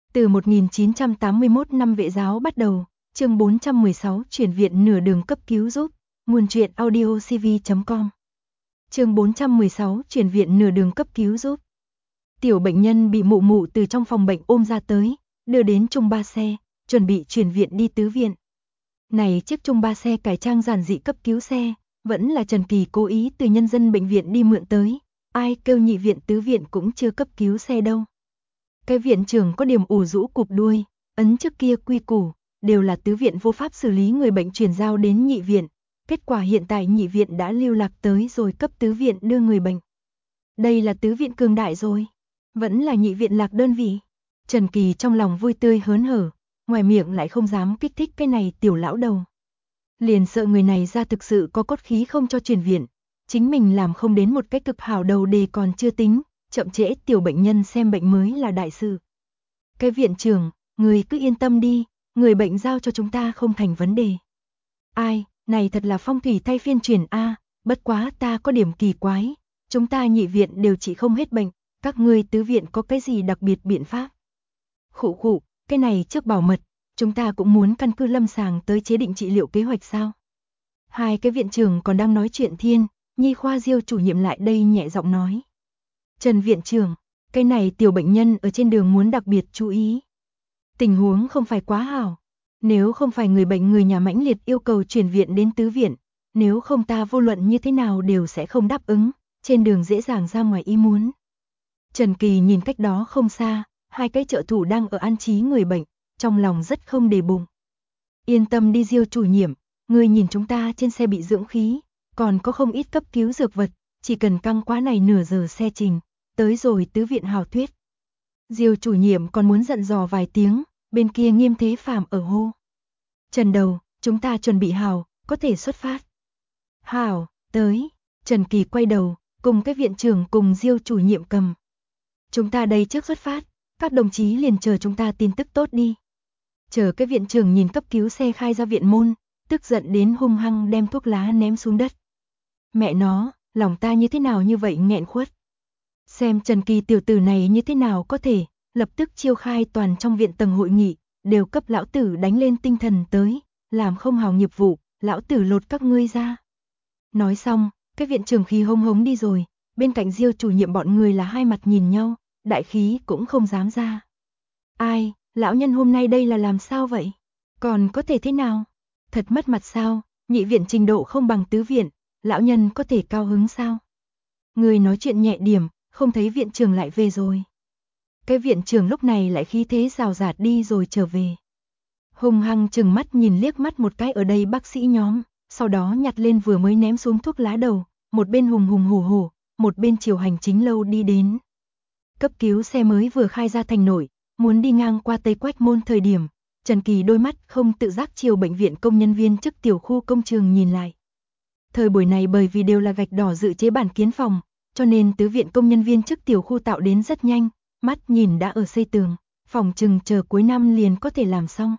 Từ 1981 năm Vệ giáo bắt đầu, chương 416 chuyển viện nửa đường cấp cứu giúp, nguồn truyện audiocv.com. Chương 416 chuyển viện nửa đường cấp cứu giúp. Tiểu bệnh nhân bị mụ mụ từ trong phòng bệnh ôm ra tới, đưa đến chung ba xe, chuẩn bị chuyển viện đi tứ viện. Này chiếc chung ba xe cải trang giản dị cấp cứu xe, vẫn là Trần Kỳ cố ý từ nhân dân bệnh viện đi mượn tới, ai kêu nhị viện tứ viện cũng chưa cấp cứu xe đâu. Cái viện trưởng có điểm ủ rũ cụp đuôi, ấn trước kia quy củ, đều là tứ viện vô pháp xử lý người bệnh chuyển giao đến nhị viện, kết quả hiện tại nhị viện đã lưu lạc tới rồi cấp tứ viện đưa người bệnh. Đây là tứ viện cường đại rồi, vẫn là nhị viện lạc đơn vị. Trần Kỳ trong lòng vui tươi hớn hở, ngoài miệng lại không dám kích thích cái này tiểu lão đầu. Liền sợ người này ra thực sự có cốt khí không cho chuyển viện, chính mình làm không đến một cái cực hảo đầu đề còn chưa tính, chậm trễ tiểu bệnh nhân xem bệnh mới là đại sự. Cái viện trưởng, người cứ yên tâm đi, người bệnh giao cho chúng ta không thành vấn đề. Ai, này thật là phong thủy thay phiên chuyển a, bất quá ta có điểm kỳ quái, chúng ta nhị viện đều trị không hết bệnh, các ngươi tứ viện có cái gì đặc biệt biện pháp? Khụ khụ, cái này trước bảo mật, chúng ta cũng muốn căn cứ lâm sàng tới chế định trị liệu kế hoạch sao? Hai cái viện trưởng còn đang nói chuyện thiên, nhi khoa Diêu chủ nhiệm lại đây nhẹ giọng nói. Trần viện trưởng, cái này tiểu bệnh nhân ở trên đường muốn đặc biệt chú ý. Tình huống không phải quá hảo, nếu không phải người bệnh người nhà mãnh liệt yêu cầu chuyển viện đến tứ viện, nếu không ta vô luận như thế nào đều sẽ không đáp ứng, trên đường dễ dàng ra ngoài ý muốn. Trần Kỳ nhìn cách đó không xa, hai cái trợ thủ đang ở an trí người bệnh, trong lòng rất không để bụng. Yên tâm đi Diêu chủ nhiệm, người nhìn chúng ta trên xe bị dưỡng khí, còn có không ít cấp cứu dược vật, chỉ cần căng quá này nửa giờ xe trình, tới rồi tứ viện hào thuyết. Diêu chủ nhiệm còn muốn dặn dò vài tiếng, bên kia Nghiêm Thế Phàm ở hô. Trần đầu, chúng ta chuẩn bị hào, có thể xuất phát. Hào, tới, Trần Kỳ quay đầu, cùng cái viện trưởng cùng Diêu chủ nhiệm cầm. Chúng ta đây trước xuất phát, các đồng chí liền chờ chúng ta tin tức tốt đi. Chờ cái viện trưởng nhìn cấp cứu xe khai ra viện môn, tức giận đến hung hăng đem thuốc lá ném xuống đất. Mẹ nó, lòng ta như thế nào như vậy nghẹn khuất. Xem Trần Kỳ tiểu tử này như thế nào có thể, lập tức chiêu khai toàn trong viện tầng hội nghị, đều cấp lão tử đánh lên tinh thần tới, làm không hào nghiệp vụ, lão tử lột các ngươi ra. Nói xong, cái viện trưởng khí hống hống đi rồi, bên cạnh Diêu chủ nhiệm bọn người là hai mặt nhìn nhau, đại khí cũng không dám ra. Ai, lão nhân hôm nay đây là làm sao vậy? Còn có thể thế nào? Thật mất mặt sao? Nhị viện trình độ không bằng tứ viện, lão nhân có thể cao hứng sao? Người nói chuyện nhẹ điểm, không thấy viện trưởng lại về rồi. Cái viện trưởng lúc này lại khí thế rào rạt đi rồi trở về. Hung hăng chừng mắt nhìn liếc mắt một cái ở đây bác sĩ nhóm, sau đó nhặt lên vừa mới ném xuống thuốc lá đầu, một bên hùng hùng hổ hổ, một bên chiều hành chính lâu đi đến. Cấp cứu xe mới vừa khai ra thành nội, muốn đi ngang qua Tây Quách Môn thời điểm, Trần Kỳ đôi mắt không tự giác chiều bệnh viện công nhân viên chức tiểu khu công trường nhìn lại. Thời buổi này bởi vì đều là gạch đỏ dự chế bản kiến phòng, cho nên tứ viện công nhân viên chức tiểu khu tạo đến rất nhanh, mắt nhìn đã ở xây tường, phòng chừng chờ cuối năm liền có thể làm xong.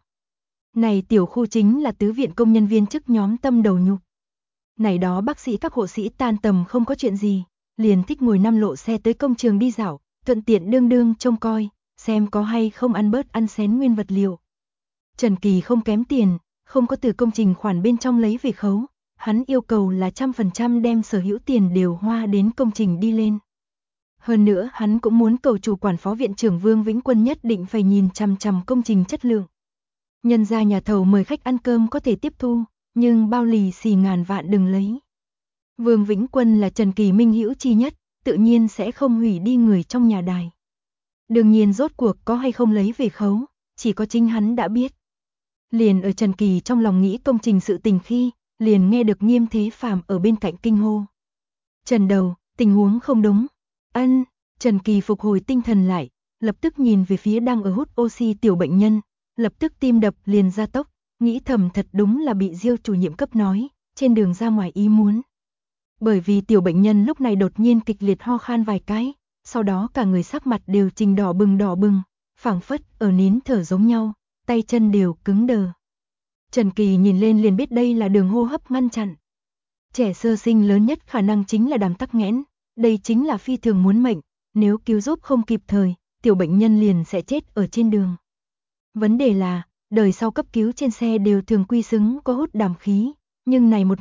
Này tiểu khu chính là tứ viện công nhân viên chức nhóm tâm đầu nhục. Này đó bác sĩ các hộ sĩ tan tầm không có chuyện gì, liền thích ngồi 5 lộ xe tới công trường đi dạo, thuận tiện đương đương trông coi, xem có hay không ăn bớt ăn xén nguyên vật liệu. Trần Kỳ không kém tiền, không có từ công trình khoản bên trong lấy về khấu, hắn yêu cầu là 100% đem sở hữu tiền đều hoa đến công trình đi lên. Hơn nữa hắn cũng muốn cầu chủ quản phó viện trưởng Vương Vĩnh Quân nhất định phải nhìn chằm chằm công trình chất lượng. Nhân ra nhà thầu mời khách ăn cơm có thể tiếp thu, nhưng bao lì xì ngàn vạn đừng lấy. Vương Vĩnh Quân là Trần Kỳ minh hữu chi nhất, tự nhiên sẽ không hủy đi người trong nhà đài. Đương nhiên rốt cuộc có hay không lấy về khấu, chỉ có chính hắn đã biết. Liền ở Trần Kỳ trong lòng nghĩ công trình sự tình khi, liền nghe được Nghiêm Thế Phàm ở bên cạnh kinh hô. Trần đầu, tình huống không đúng. Ân, Trần Kỳ phục hồi tinh thần lại, lập tức nhìn về phía đang ở hút oxy tiểu bệnh nhân, lập tức tim đập liền gia tốc, nghĩ thầm thật đúng là bị Diêu chủ nhiệm cấp nói, trên đường ra ngoài ý muốn. Bởi vì tiểu bệnh nhân lúc này đột nhiên kịch liệt ho khan vài cái, sau đó cả người sắc mặt đều trình đỏ bừng, phảng phất ở nín thở giống nhau, tay chân đều cứng đờ. Trần Kỳ nhìn lên liền biết đây là đường hô hấp ngăn chặn. Trẻ sơ sinh lớn nhất khả năng chính là đàm tắc nghẽn, đây chính là phi thường muốn mệnh, nếu cứu giúp không kịp thời, tiểu bệnh nhân liền sẽ chết ở trên đường. Vấn đề là, đời sau cấp cứu trên xe đều thường quy xứng có hút đàm khí, nhưng này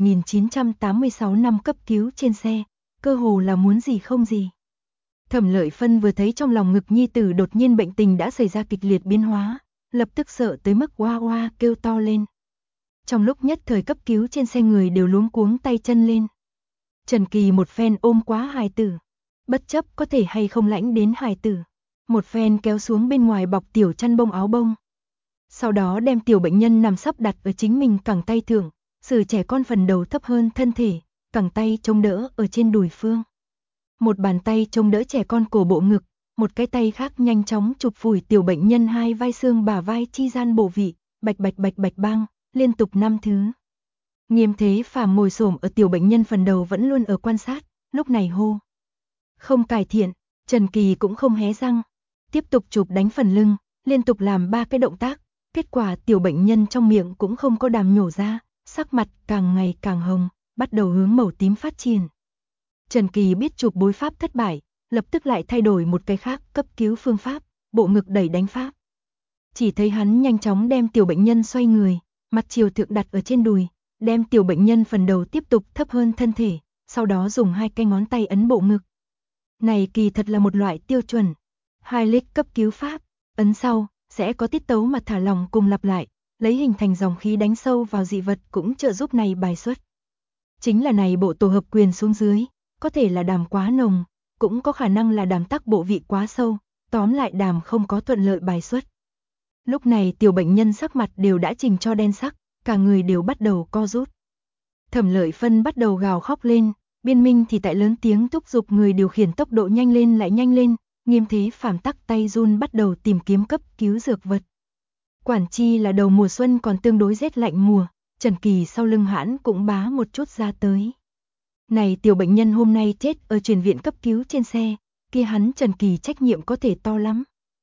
1986 năm cấp cứu trên xe, cơ hồ là muốn gì không gì. Thẩm Lợi Phân vừa thấy trong lòng ngực nhi tử đột nhiên bệnh tình đã xảy ra kịch liệt biến hóa, lập tức sợ tới mức oa oa kêu to lên. Trong lúc nhất thời cấp cứu trên xe người đều luống cuống tay chân lên. Trần Kỳ một phen ôm quá hài tử, bất chấp có thể hay không lãnh đến hài tử, một phen kéo xuống bên ngoài bọc tiểu chăn bông áo bông. Sau đó đem tiểu bệnh nhân nằm sấp đặt ở chính mình cẳng tay thượng, xử trẻ con phần đầu thấp hơn thân thể, cẳng tay chống đỡ ở trên đùi phương. Một bàn tay chống đỡ trẻ con cổ bộ ngực, một cái tay khác nhanh chóng chụp phủi tiểu bệnh nhân hai vai xương bả vai chi gian bộ vị, bạch bạch bạch bạch bang, liên tục 5 thứ. Nghiêm Thế Phàm ngồi xổm ở tiểu bệnh nhân phần đầu vẫn luôn ở quan sát, lúc này hô. Không cải thiện, Trần Kỳ cũng không hé răng, tiếp tục chụp đánh phần lưng, liên tục làm 3 cái động tác, kết quả tiểu bệnh nhân trong miệng cũng không có đàm nhổ ra, sắc mặt càng ngày càng hồng, bắt đầu hướng màu tím phát triển. Trần Kỳ biết chụp bối pháp thất bại, lập tức lại thay đổi một cái khác cấp cứu phương pháp, bộ ngực đẩy đánh pháp. Chỉ thấy hắn nhanh chóng đem tiểu bệnh nhân xoay người, mặt chiều thượng đặt ở trên đùi, đem tiểu bệnh nhân phần đầu tiếp tục thấp hơn thân thể, sau đó dùng 2 cái ngón tay ấn bộ ngực. Này kỳ thật là một loại tiêu chuẩn, hai lick cấp cứu pháp, ấn sau, sẽ có tiết tấu mà thả lỏng cùng lặp lại, lấy hình thành dòng khí đánh sâu vào dị vật cũng trợ giúp này bài xuất. Chính là này bộ tổ hợp quyền xuống dưới, có thể là đàm quá nồng, cũng có khả năng là đàm tắc bộ vị quá sâu, tóm lại đàm không có thuận lợi bài xuất. Lúc này tiểu bệnh nhân sắc mặt đều đã chỉnh cho đen sắc, cả người đều bắt đầu co rút. Thẩm Lợi Phân bắt đầu gào khóc lên, Biên Minh thì tại lớn tiếng thúc giục người điều khiển tốc độ nhanh lên lại nhanh lên, Nghiêm Thế Phàm tắc tay run bắt đầu tìm kiếm cấp cứu dược vật. Quản chi là đầu mùa xuân còn tương đối rét lạnh mùa, Trần Kỳ sau lưng hãn cũng bá một chút ra tới. Này tiểu bệnh nhân hôm nay chết ở chuyển viện cấp cứu trên xe, kia hắn Trần Kỳ trách nhiệm có thể to lắm.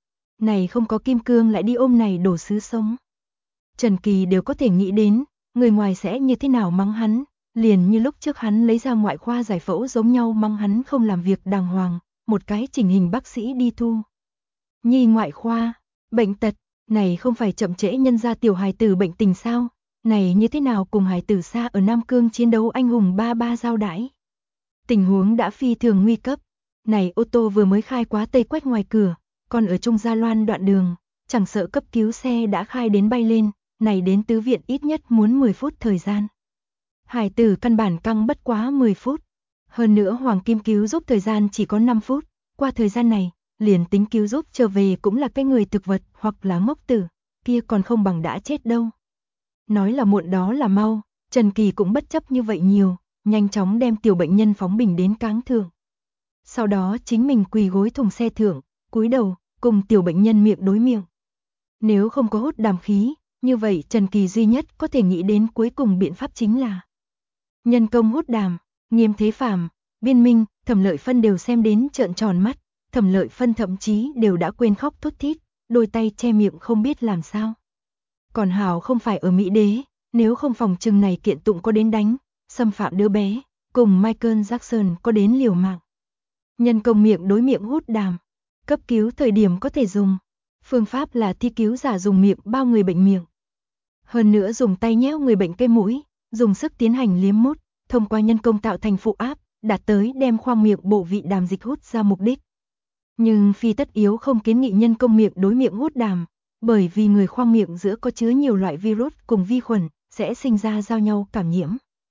Này không có kim cương lại đi ôm này đổ sứ sống. Trần Kỳ đều có thể nghĩ đến, người ngoài sẽ như thế nào mắng hắn, liền như lúc trước hắn lấy ra ngoại khoa giải phẫu giống nhau mắng hắn không làm việc đàng hoàng, một cái chỉnh hình bác sĩ đi thu. Nhi ngoại khoa, bệnh tật, này không phải chậm trễ nhân gia tiểu hài tử bệnh tình sao, này như thế nào cùng hài tử xa ở Nam Cương chiến đấu anh hùng ba ba giao đãi. Tình huống đã phi thường nguy cấp, này ô tô vừa mới khai quá Tây Quách ngoài cửa, còn ở Trung Gia Loan đoạn đường, chẳng sợ cấp cứu xe đã khai đến bay lên, này đến tứ viện ít nhất muốn 10 phút thời gian. Hải tử căn bản căng bất quá 10 phút. Hơn nữa Hoàng Kim cứu giúp thời gian chỉ có 5 phút, qua thời gian này, liền tính cứu giúp trở về cũng là cái người thực vật hoặc là ngốc tử, kia còn không bằng đã chết đâu. Nói là muộn đó là mau, Trần Kỳ cũng bất chấp như vậy nhiều, nhanh chóng đem tiểu bệnh nhân phóng bình đến cáng thượng. Sau đó chính mình quỳ gối thùng xe thượng, cúi đầu, cùng tiểu bệnh nhân miệng đối miệng. Nếu không có hút đàm khí, như vậy Trần Kỳ duy nhất có thể nghĩ đến cuối cùng biện pháp chính là nhân công hút đàm. Nghiêm Thế Phàm, Biên Minh, Thẩm Lợi Phân đều xem đến trợn tròn mắt, Thẩm Lợi Phân thậm chí đều đã quên khóc thút thít, đôi tay che miệng không biết làm sao. Còn hảo không phải ở Mỹ Đế, nếu không phòng trừng này kiện tụng có đến đánh, xâm phạm đứa bé, cùng Michael Jackson có đến liều mạng. Nhân công miệng đối miệng hút đàm, cấp cứu thời điểm có thể dùng. Phương pháp là thi cứu giả dùng miệng bao người bệnh miệng. Hơn nữa dùng tay nhéo người bệnh cái mũi, dùng sức tiến hành liếm mút, thông qua nhân công tạo thành phụ áp, đạt tới đem khoang miệng bộ vị đàm dịch hút ra mục đích. Nhưng phi tất yếu không kiến nghị nhân công miệng đối miệng hút đàm, bởi vì người khoang miệng giữa có chứa nhiều loại virus cùng vi khuẩn, sẽ sinh ra giao nhau cảm nhiễm.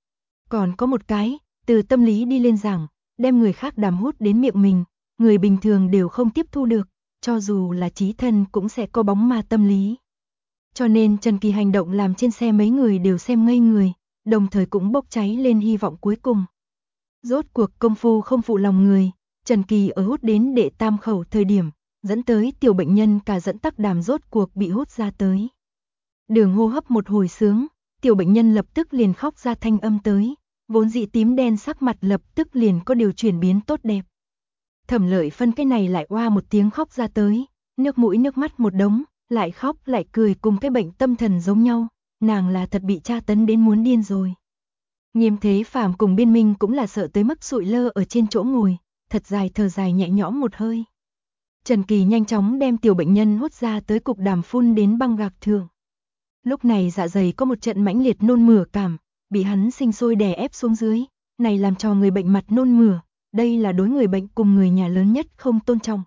Còn có một cái, từ tâm lý đi lên giảng, đem người khác đàm hút đến miệng mình, người bình thường đều không tiếp thu được, cho dù là trí thân cũng sẽ có bóng ma tâm lý. Cho nên Trần Kỳ hành động làm trên xe mấy người đều xem ngây người, đồng thời cũng bốc cháy lên hy vọng cuối cùng. Rốt cuộc công phu không phụ lòng người, Trần Kỳ ở hút đến đệ tam khẩu thời điểm, dẫn tới tiểu bệnh nhân cả dẫn tắc đàm rốt cuộc bị hút ra tới. Đường hô hấp một hồi sướng, tiểu bệnh nhân lập tức liền khóc ra thanh âm tới, vốn dị tím đen sắc mặt lập tức liền có điều chuyển biến tốt đẹp. Thẩm Lợi Phân cái này lại oa một tiếng khóc ra tới, nước mũi nước mắt một đống, lại khóc lại cười cùng cái bệnh tâm thần giống nhau, nàng là thật bị tra tấn đến muốn điên rồi. Nghiêm Thế Phàm cùng Biên Minh cũng là sợ tới mức sụi lơ ở trên chỗ ngồi, thật dài thở dài nhẹ nhõm một hơi. Trần Kỳ nhanh chóng đem tiểu bệnh nhân hút ra tới cục đàm phun đến băng gạc thượng. Lúc này dạ dày có một trận mãnh liệt nôn mửa cảm, bị hắn sinh sôi đè ép xuống dưới, này làm cho người bệnh mặt nôn mửa, đây là đối người bệnh cùng người nhà lớn nhất không tôn trọng.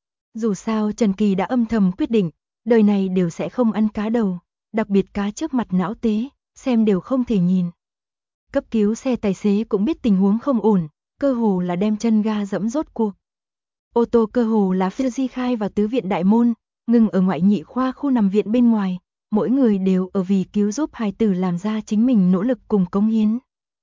Dù sao Trần Kỳ đã âm thầm quyết định, đời này đều sẽ không ăn cá đầu, đặc biệt cá trước mặt não tế, xem đều không thể nhìn. Cấp cứu xe tài xế cũng biết tình huống không ổn, cơ hồ là đem chân ga dẫm rốt cuộc. Ô tô cơ hồ là phiêu di khai vào tứ viện đại môn, ngừng ở ngoại nhị khoa khu nằm viện bên ngoài, mỗi người đều ở vì cứu giúp hài tử làm ra chính mình nỗ lực cùng cống hiến.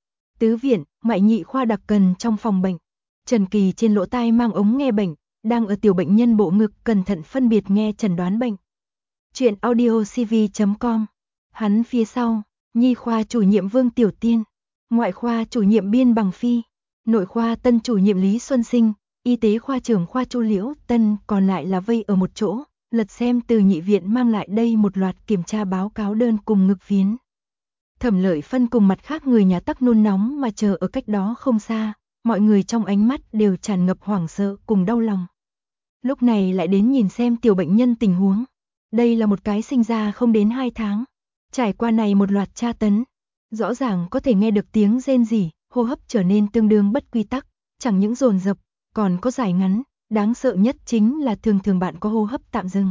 Tứ viện, ngoại nhị khoa đặc cần trong phòng bệnh. Trần Kỳ trên lỗ tai mang ống nghe bệnh, đang ở tiểu bệnh nhân bộ ngực cẩn thận phân biệt nghe chẩn đoán bệnh. Chuyện audiocv.com. Hắn phía sau, nhi khoa chủ nhiệm Vương Tiểu Tiên, ngoại khoa chủ nhiệm Biên Bằng Phi, nội khoa tân chủ nhiệm Lý Xuân Sinh, y tế khoa trưởng khoa Chu Liễu Tân còn lại là vây ở một chỗ, lật xem từ nhị viện mang lại đây một loạt kiểm tra báo cáo đơn cùng ngực phiến. Thẩm Lợi Phân cùng mặt khác người nhà tắc nôn nóng mà chờ ở cách đó không xa, mọi người trong ánh mắt đều tràn ngập hoảng sợ cùng đau lòng. Lúc này lại đến nhìn xem tiểu bệnh nhân tình huống. Đây là một cái sinh ra không đến 2 tháng, trải qua này một loạt tra tấn, rõ ràng có thể nghe được tiếng rên rỉ, hô hấp trở nên tương đương bất quy tắc, chẳng những dồn dập, còn có dài ngắn, đáng sợ nhất chính là thường thường bạn có hô hấp tạm dừng.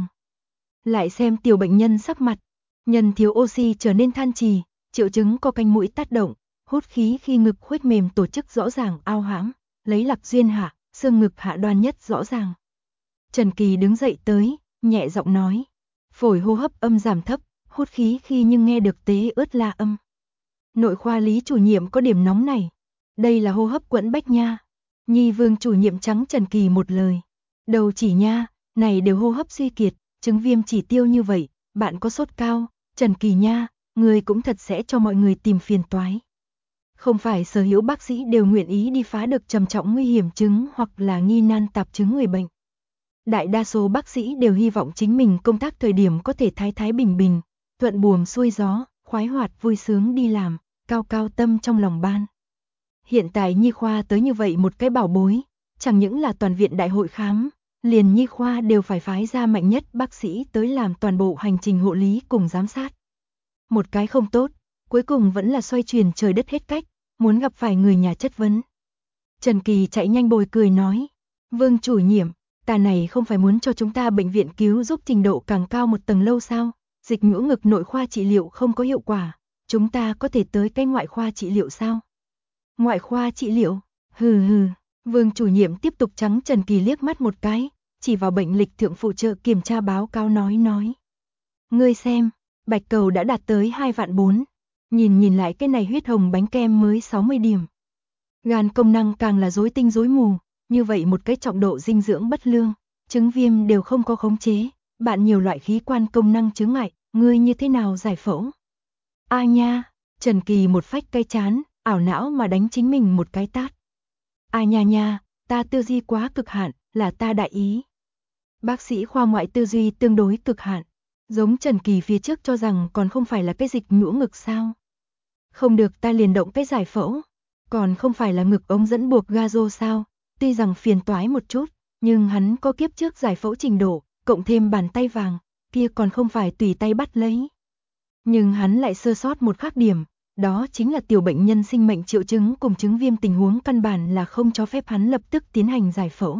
Lại xem tiểu bệnh nhân sắc mặt, nhân thiếu oxy trở nên than trì, triệu chứng co canh mũi tác động, hút khí khi ngực khuếch mềm tổ chức rõ ràng ao hãm, lấy Lạc duyên hạ, xương ngực hạ đoan nhất rõ ràng. Trần Kỳ đứng dậy tới, nhẹ giọng nói, phổi hô hấp âm giảm thấp, hút khí khi nhưng nghe được tế ướt la âm. Nội khoa Lý chủ nhiệm có điểm nóng này, đây là hô hấp quẫn bách nha. Nhi Vương chủ nhiệm trắng Trần Kỳ một lời, đầu chỉ nha, này đều hô hấp suy kiệt, chứng viêm chỉ tiêu như vậy, bạn có sốt cao, Trần Kỳ nha, người cũng thật sẽ cho mọi người tìm phiền toái. Không phải sở hữu bác sĩ đều nguyện ý đi phá được trầm trọng nguy hiểm chứng hoặc là nghi nan tạp chứng người bệnh. Đại đa số bác sĩ đều hy vọng chính mình công tác thời điểm có thể thái thái bình bình, thuận buồm xuôi gió, khoái hoạt vui sướng đi làm, cao cao tâm trong lòng ban. Hiện tại nhi khoa tới như vậy một cái bảo bối, chẳng những là toàn viện đại hội khám, liền nhi khoa đều phải phái ra mạnh nhất bác sĩ tới làm toàn bộ hành trình hộ lý cùng giám sát. Một cái không tốt, cuối cùng vẫn là xoay chuyển trời đất hết cách, muốn gặp phải người nhà chất vấn. Trần Kỳ chạy nhanh bồi cười nói, Vương chủ nhiệm, ta này không phải muốn cho chúng ta bệnh viện cứu giúp trình độ càng cao một tầng lâu sao, dịch nhũ ngực nội khoa trị liệu không có hiệu quả, chúng ta có thể tới cái ngoại khoa trị liệu sao? Ngoại khoa trị liệu, hừ hừ, Vương chủ nhiệm tiếp tục trắng Trần Kỳ liếc mắt một cái, chỉ vào bệnh lịch thượng phụ trợ kiểm tra báo cáo nói. Ngươi xem, bạch cầu đã đạt tới 2.400.000, nhìn lại cái này huyết hồng bánh kem mới 60 điểm. Gan công năng càng là rối tinh rối mù, như vậy một cái trọng độ dinh dưỡng bất lương, chứng viêm đều không có khống chế, bạn nhiều loại khí quan công năng chướng ngại, ngươi như thế nào giải phẫu? A nha, Trần Kỳ một phách cái chán, ảo não mà đánh chính mình một cái tát. A nha, ta tư duy quá cực hạn, là ta đại ý. Bác sĩ khoa ngoại tư duy tương đối cực hạn, giống Trần Kỳ phía trước cho rằng còn không phải là cái dịch nhũ ngực sao. Không được ta liền động cái giải phẫu, còn không phải là ngực ống dẫn buộc gazo sao, tuy rằng phiền toái một chút, nhưng hắn có kiếp trước giải phẫu trình độ, cộng thêm bàn tay vàng, kia còn không phải tùy tay bắt lấy. Nhưng hắn lại sơ sót một khác điểm, đó chính là tiểu bệnh nhân sinh mệnh triệu chứng cùng chứng viêm tình huống căn bản là không cho phép hắn lập tức tiến hành giải phẫu.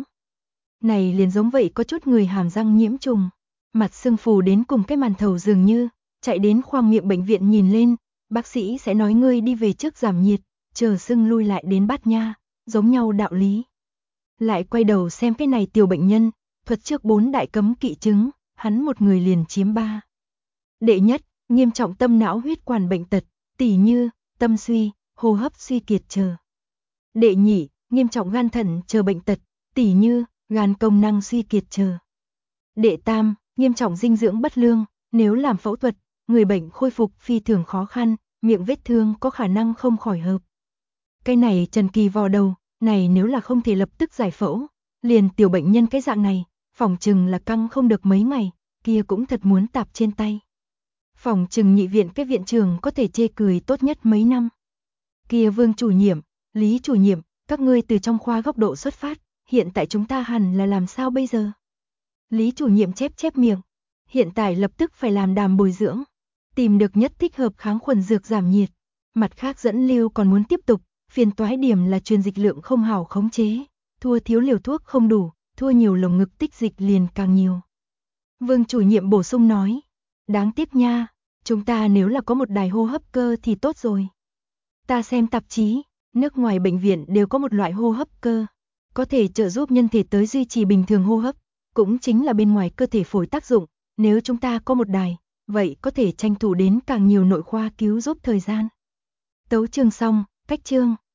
Này liền giống vậy có chút người hàm răng nhiễm trùng, mặt sưng phù đến cùng cái màn thầu dường như, chạy đến khoang miệng bệnh viện nhìn lên, bác sĩ sẽ nói ngươi đi về trước giảm nhiệt, chờ sưng lui lại đến bát nha, giống nhau đạo lý. Lại quay đầu xem cái này tiểu bệnh nhân, thuật trước 4 đại cấm kỵ chứng, hắn một người liền chiếm 3. Đệ nhất, nghiêm trọng tâm não huyết quản bệnh tật, tỉ như tâm suy, hô hấp suy kiệt chờ. Đệ nhị, nghiêm trọng gan thận chờ bệnh tật, tỉ như gan công năng suy kiệt chờ. Đệ tam, nghiêm trọng dinh dưỡng bất lương, nếu làm phẫu thuật, người bệnh khôi phục phi thường khó khăn, miệng vết thương có khả năng không khỏi hợp. Cái này Trần Kỳ vò đầu, này nếu là không thể lập tức giải phẫu, liền tiểu bệnh nhân cái dạng này, phòng chừng là căng không được mấy ngày, kia cũng thật muốn tạp trên tay. Phòng chừng nhị viện cái viện trường có thể chê cười tốt nhất mấy năm. Kia Vương chủ nhiệm, Lý chủ nhiệm, các ngươi từ trong khoa góc độ xuất phát, hiện tại chúng ta hẳn là làm sao bây giờ? Lý chủ nhiệm chép miệng. Hiện tại lập tức phải làm đàm bồi dưỡng. Tìm được nhất thích hợp kháng khuẩn dược giảm nhiệt. Mặt khác dẫn lưu còn muốn tiếp tục, phiền toái điểm là truyền dịch lượng không hảo khống chế. Thua thiếu liều thuốc không đủ, thua nhiều lồng ngực tích dịch liền càng nhiều. Vương chủ nhiệm bổ sung nói. Đáng tiếc nha, chúng ta nếu là có một đài hô hấp cơ thì tốt rồi. Ta xem tạp chí, nước ngoài bệnh viện đều có một loại hô hấp cơ. Có thể trợ giúp nhân thể tới duy trì bình thường hô hấp, cũng chính là bên ngoài cơ thể phổi tác dụng. Nếu chúng ta có một đài, vậy có thể tranh thủ đến càng nhiều nội khoa cứu giúp thời gian. Tấu chương xong, cách chương.